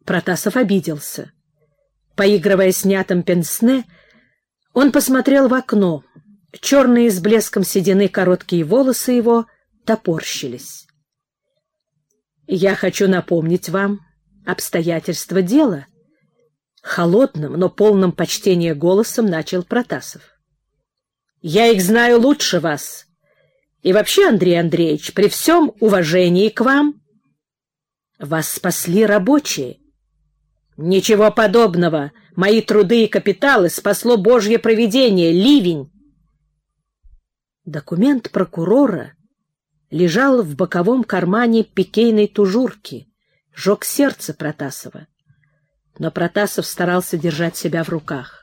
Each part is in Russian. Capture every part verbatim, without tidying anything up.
Протасов обиделся. Поигрывая снятым пенсне, он посмотрел в окно. Черные с блеском седины короткие волосы его топорщились. «Я хочу напомнить вам обстоятельства дела», — холодным, но полным почтения голосом начал Протасов. «Я их знаю лучше вас. И вообще, Андрей Андреевич, при всем уважении к вам, вас спасли рабочие». «Ничего подобного. Мои труды и капиталы спасло Божье провидение, ливень». Документ прокурора лежал в боковом кармане пикейной тужурки, жег сердце Протасова. Но Протасов старался держать себя в руках.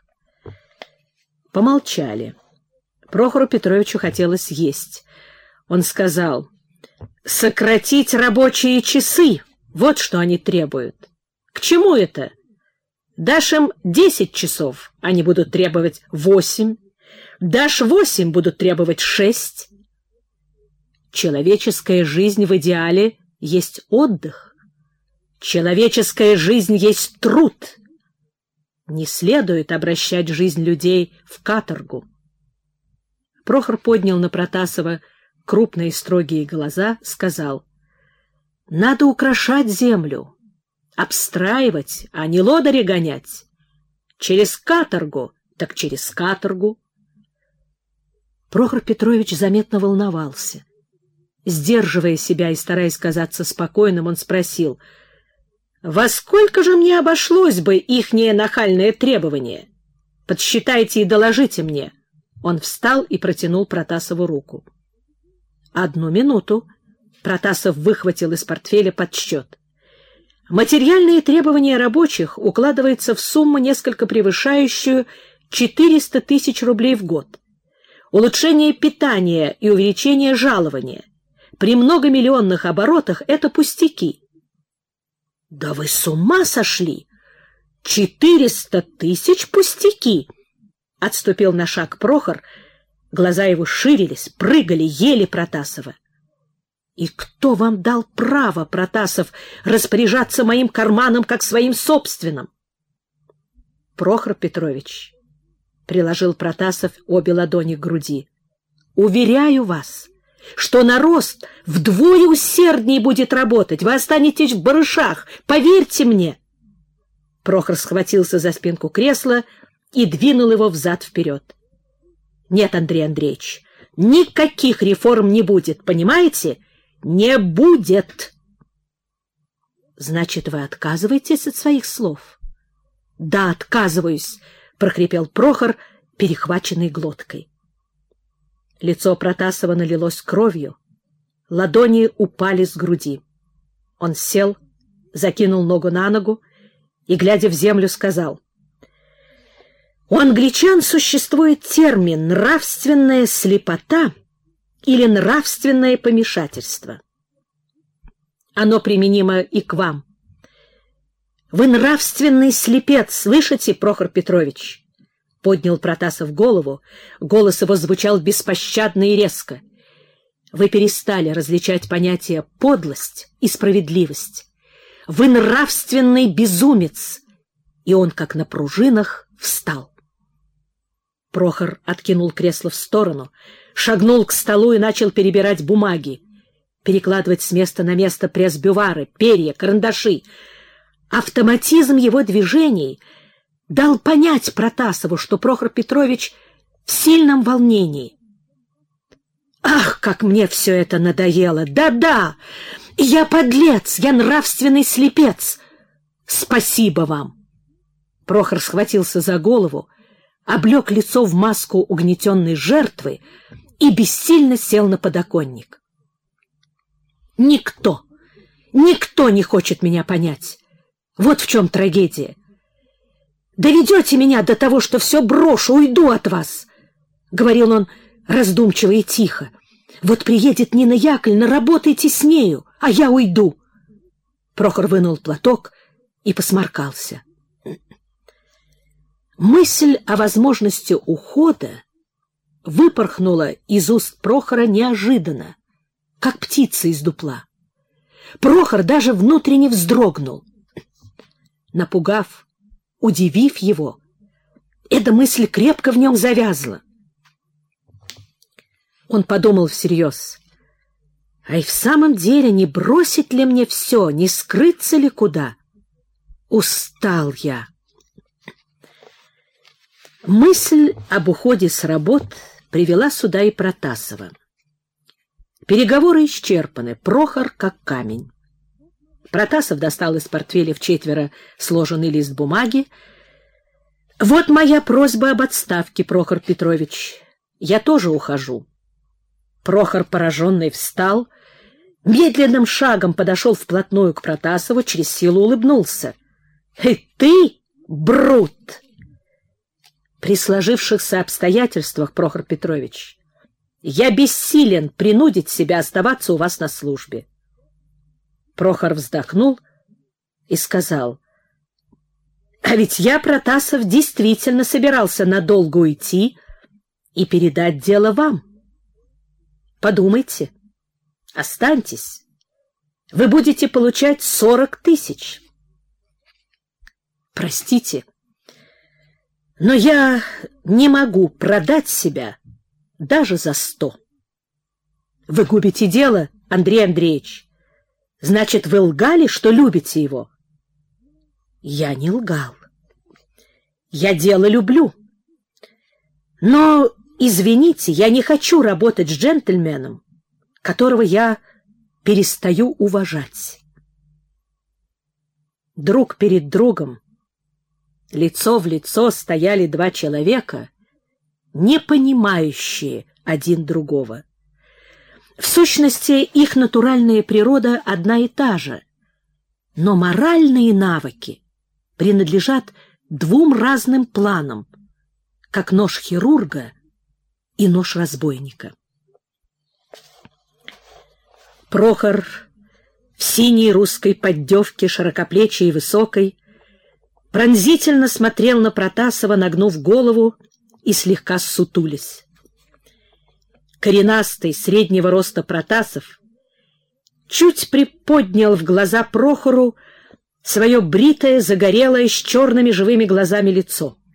Помолчали. Прохору Петровичу хотелось есть. Он сказал: «Сократить рабочие часы, вот что они требуют. К чему это? Дашь им десять часов, они будут требовать восемь. Дашь восемь, будут требовать шесть. Человеческая жизнь в идеале есть отдых. Человеческая жизнь есть труд. Не следует обращать жизнь людей в каторгу». Прохор поднял на Протасова крупные строгие глаза, сказал: «Надо украшать землю, обстраивать, а не лодыри гонять. Через каторгу, так через каторгу». Прохор Петрович заметно волновался. Сдерживая себя и стараясь казаться спокойным, он спросил: «Во сколько же мне обошлось бы ихнее нахальное требование? Подсчитайте и доложите мне». Он встал и протянул Протасову руку. «Одну минуту». Протасов выхватил из портфеля подсчет. Материальные требования рабочих укладываются в сумму, несколько превышающую четыреста тысяч рублей в год. Улучшение питания и увеличение жалования при многомиллионных оборотах — это пустяки. — Да вы с ума сошли! Четыреста тысяч пустяки! — отступил на шаг Прохор. Глаза его ширились, прыгали, ели Протасова. — И кто вам дал право, Протасов, распоряжаться моим карманом как своим собственным? Прохор Петрович, — приложил Протасов обе ладони к груди, — уверяю вас, что нарост вдвое усерднее будет работать. Вы останетесь в барышах, поверьте мне. Прохор схватился за спинку кресла и двинул его взад-вперед. — Нет, Андрей Андреевич, никаких реформ не будет, понимаете? Не будет! — Значит, вы отказываетесь от своих слов? — Да, отказываюсь, — прохрипел Прохор, перехваченный глоткой. Лицо Протасова налилось кровью, ладони упали с груди. Он сел, закинул ногу на ногу и, глядя в землю, сказал: «У англичан существует термин «нравственная слепота» или «нравственное помешательство». Оно применимо и к вам. Вы нравственный слепец, слышите, Прохор Петрович?» Поднял Протасов голову, голос его звучал беспощадно и резко. «Вы перестали различать понятия подлость и справедливость. Вы нравственный безумец!» И он, как на пружинах, встал. Прохор откинул кресло в сторону, шагнул к столу и начал перебирать бумаги, перекладывать с места на место пресс-бювары, перья, карандаши. Автоматизм его движений дал понять Протасову, что Прохор Петрович в сильном волнении. «Ах, как мне все это надоело! Да-да! Я подлец, я нравственный слепец! Спасибо вам!» Прохор схватился за голову, облег лицо в маску угнетенной жертвы и бессильно сел на подоконник. «Никто, никто не хочет меня понять. Вот в чем трагедия. Доведете меня до того, что все брошу, уйду от вас», — говорил он раздумчиво и тихо. «Вот приедет Нина Яковлевна, работайте с нею, а я уйду». Прохор вынул платок и посморкался. Мысль о возможности ухода выпорхнула из уст Прохора неожиданно, как птица из дупла. Прохор даже внутренне вздрогнул. напугав, удивив его, эта мысль крепко в нем завязла. Он подумал всерьез: а и в самом деле не бросить ли мне все, не скрыться ли куда? Устал я. Мысль об уходе с работ привела сюда и Протасова. Переговоры исчерпаны, Прохор как камень. Протасов достал из портфеля вчетверо сложенный лист бумаги. «Вот моя просьба об отставке, Прохор Петрович. Я тоже ухожу». Прохор, пораженный, встал, медленным шагом подошел вплотную к Протасову, через силу улыбнулся. «И ты, брут!» «При сложившихся обстоятельствах, Прохор Петрович, я бессилен принудить себя оставаться у вас на службе». Прохор вздохнул и сказал: «А ведь я, Протасов, действительно собирался надолго уйти и передать дело вам. Подумайте, останьтесь, вы будете получать сорок тысяч. Простите, но я не могу продать себя даже за сто. Вы губите дело, Андрей Андреевич. Значит, вы лгали, что любите его?» «Я не лгал. Я дело люблю. Но, извините, я не хочу работать с джентльменом, которого я перестаю уважать». Друг перед другом, лицо в лицо стояли два человека, не понимающие один другого. В сущности, их натуральная природа одна и та же, но моральные навыки принадлежат двум разным планам, как нож хирурга и нож разбойника. Прохор в синей русской поддевке, широкоплечей и высокой, пронзительно смотрел на Протасова, нагнув голову и слегка ссутулясь. Коренастый, среднего роста Протасов чуть приподнял в глаза Прохору свое бритое, загорелое, с черными живыми глазами лицо.